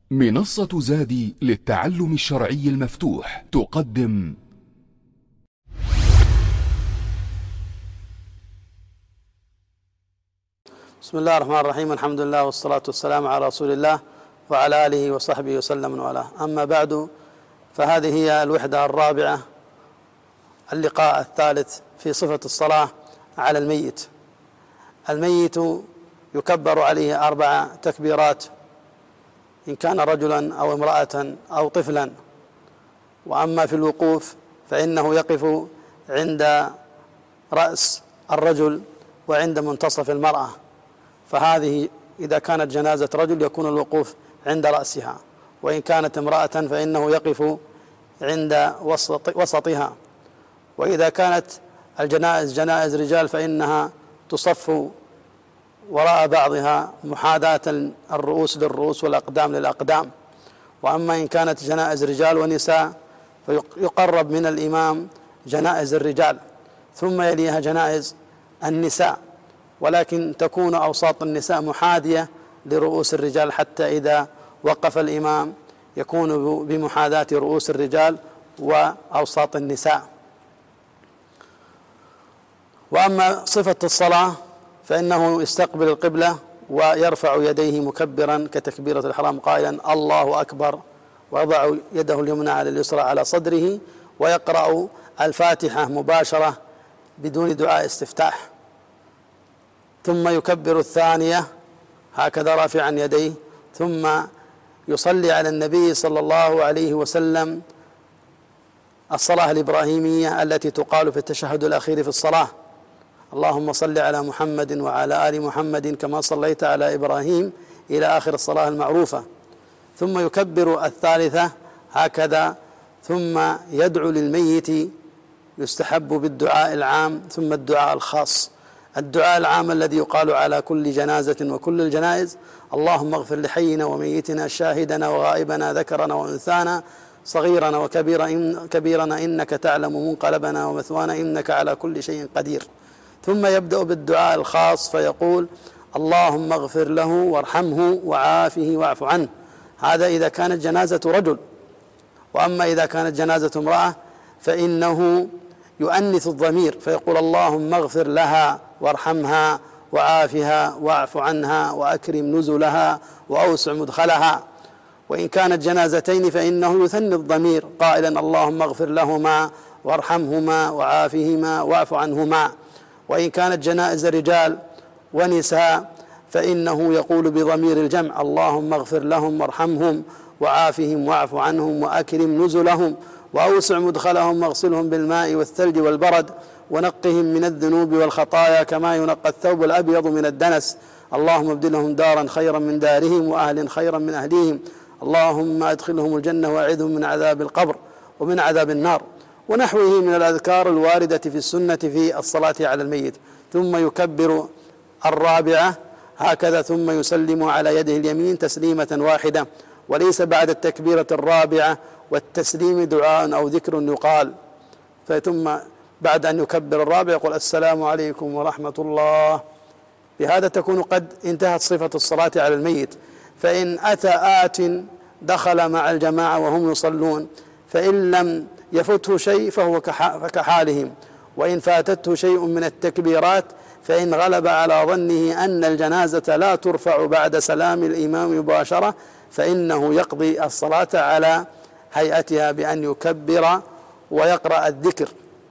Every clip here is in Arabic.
منصة زادي للتعلم الشرعي المفتوح تقدم بسم الله الرحمن الرحيم. الحمد لله والصلاة والسلام على رسول الله وعلى آله وصحبه وسلم وعلاه. أما بعد، فهذه هي الوحدة الرابعة، اللقاء الثالث في صفة الصلاة على الميت. الميت يكبر عليه 4 تكبيرات إن كان رجلا أو امرأة أو طفلا. وأما في الوقوف فإنه يقف عند رأس الرجل وعند منتصف المرأة، فهذه إذا كانت جنازة رجل يكون الوقوف عند رأسها، وإن كانت امرأة فإنه يقف عند وسطها، وإذا كانت الجنائز جنائز رجال فإنها تصف وراء بعضها محاذاة الرؤوس للرؤوس والأقدام للأقدام. وأما إن كانت جنائز رجال ونساء فيقرب من الإمام جنائز الرجال ثم يليها جنائز النساء، ولكن تكون أوساط النساء محاذية لرؤوس الرجال، حتى إذا وقف الإمام يكون بمحاذاة رؤوس الرجال وأوساط النساء. وأما صفة الصلاة فإنه يستقبل القبلة ويرفع يديه مكبرا كتكبيرة الإحرام قائلا الله أكبر، ويضع يده اليمنى على اليسرى على صدره، ويقرأ الفاتحة مباشرة بدون دعاء استفتاح، ثم يكبر الثانية هكذا رافعا يديه، ثم يصلي على النبي صلى الله عليه وسلم الصلاة الإبراهيمية التي تقال في التشهد الأخير في الصلاة: اللهم صل على محمد وعلى آل محمد كما صليت على إبراهيم إلى آخر الصلاة المعروفة. ثم يكبر الثالثة هكذا، ثم يدعو للميت، يستحب بالدعاء العام ثم الدعاء الخاص. الدعاء العام الذي يقال على كل جنازة وكل الجنائز: اللهم اغفر لحينا وميتنا شاهدنا وغائبنا ذكرنا وأنثانا صغيرنا وكبيرنا إنك تعلم منقلبنا ومثوانا إنك على كل شيء قدير. ثم يبدأ بالدعاء الخاص فيقول: اللهم اغفر له وارحمه وعافه واعف عنه. هذا إذا كانت جنازة رجل. وأما إذا كانت جنازة امرأة فإنه يؤنث الضمير فيقول: اللهم اغفر لها وارحمها وعافها واعف عنها وأكرم نزلها وأوسع مدخلها. وإن كانت جنازتين فإنه يثني الضمير قائلا: اللهم اغفر لهما وارحمهما وعافهما واعف عنهما. وإن كانت جنائز رجال ونساء فإنه يقول بضمير الجمع: اللهم اغفر لهم وارحمهم وعافهم واعف عنهم وأكرم نزلهم وأوسع مدخلهم واغسلهم بالماء والثلج والبرد ونقهم من الذنوب والخطايا كما ينقى الثوب الأبيض من الدنس. اللهم ابدلهم دارا خيرا من دارهم وأهل خيرا من أهليهم. اللهم أدخلهم الجنة وأعذهم من عذاب القبر ومن عذاب النار، ونحوه من الأذكار الواردة في السنة في الصلاة على الميت. ثم يكبر الرابعة هكذا، ثم يسلم على يده اليمين تسليمة واحدة، وليس بعد التكبيرة الرابعة والتسليم دعاء أو ذكر يقال. ثم بعد أن يكبر الرابع يقول: السلام عليكم ورحمة الله. بهذا تكون قد انتهت صفة الصلاة على الميت. فإن أتى آت دخل مع الجماعة وهم يصلون، فإن لم يفته شيء فهو كحالهم، وإن فاتته شيء من التكبيرات فإن غلب على ظنه أن الجنازة لا ترفع بعد سلام الإمام مباشرة فإنه يقضي الصلاة على هيئتها بأن يكبر ويقرأ الذكر.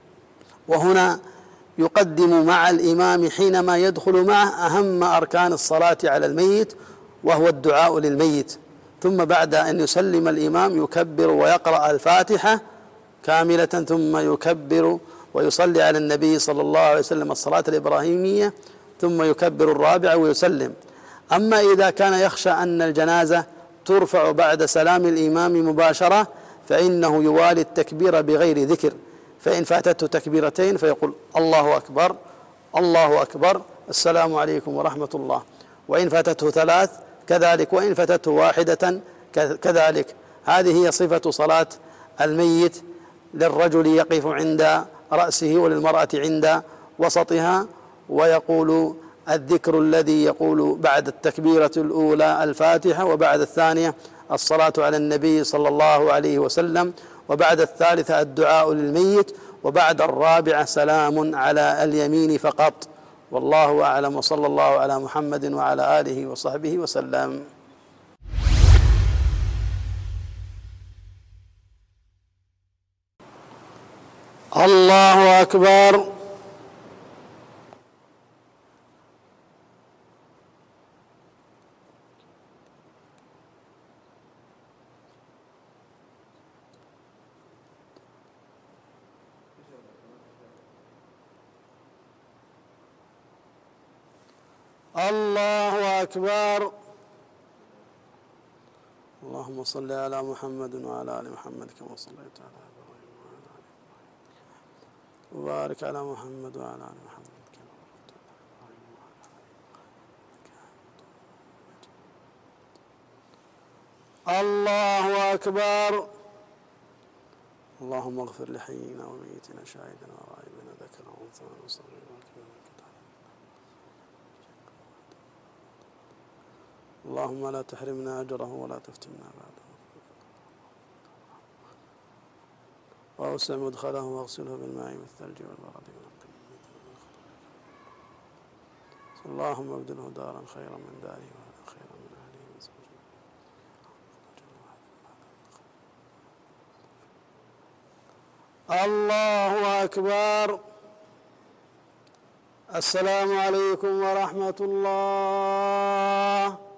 وهنا يقدم مع الإمام حينما يدخل معه أهم أركان الصلاة على الميت، وهو الدعاء للميت. ثم بعد أن يسلم الإمام يكبر ويقرأ الفاتحة كاملة، ثم يكبر ويصلي على النبي صلى الله عليه وسلم الصلاة الإبراهيمية، ثم يكبر الرابع ويسلم. أما إذا كان يخشى أن الجنازة ترفع بعد سلام الإمام مباشرة فإنه يوالي التكبير بغير ذكر، فإن فاتته تكبيرتين فيقول: الله أكبر الله أكبر السلام عليكم ورحمة الله. وإن فاتته 3 كذلك، وإن فاتته 1 كذلك. هذه هي صفة صلاة الميت. للرجل يقف عند رأسه وللمرأة عند وسطها، ويقول الذكر الذي يقول بعد التكبيرة الأولى الفاتحة، وبعد الثانية الصلاة على النبي صلى الله عليه وسلم، وبعد الثالثة الدعاء للميت، وبعد الرابعة سلام على اليمين فقط. والله أعلم، وصلى الله على محمد وعلى آله وصحبه وسلم. الله أكبر. الله أكبر. اللهم صل على محمد وعلى آل محمد كما صليت على إبراهيم وعلى آل إبراهيم، وبارك على محمد وعلى آل محمد كما باركت على إبراهيم وعلى آل إبراهيم. الله أكبر. اللهم اغفر لحينا وميتنا شاهدنا وغائبنا ذكرنا وانثانا وصغيرنا وكبيرنا. اللهم لا تحرمنا أجره ولا تفتنا بعده، وأوسع مدخله واغسله بالماء والثلج والبرد ونقه. اللهم ابدله دارا خيرا من داره وأهلا خيرا من أهله وزوجا. الله أكبر. السلام عليكم ورحمة الله.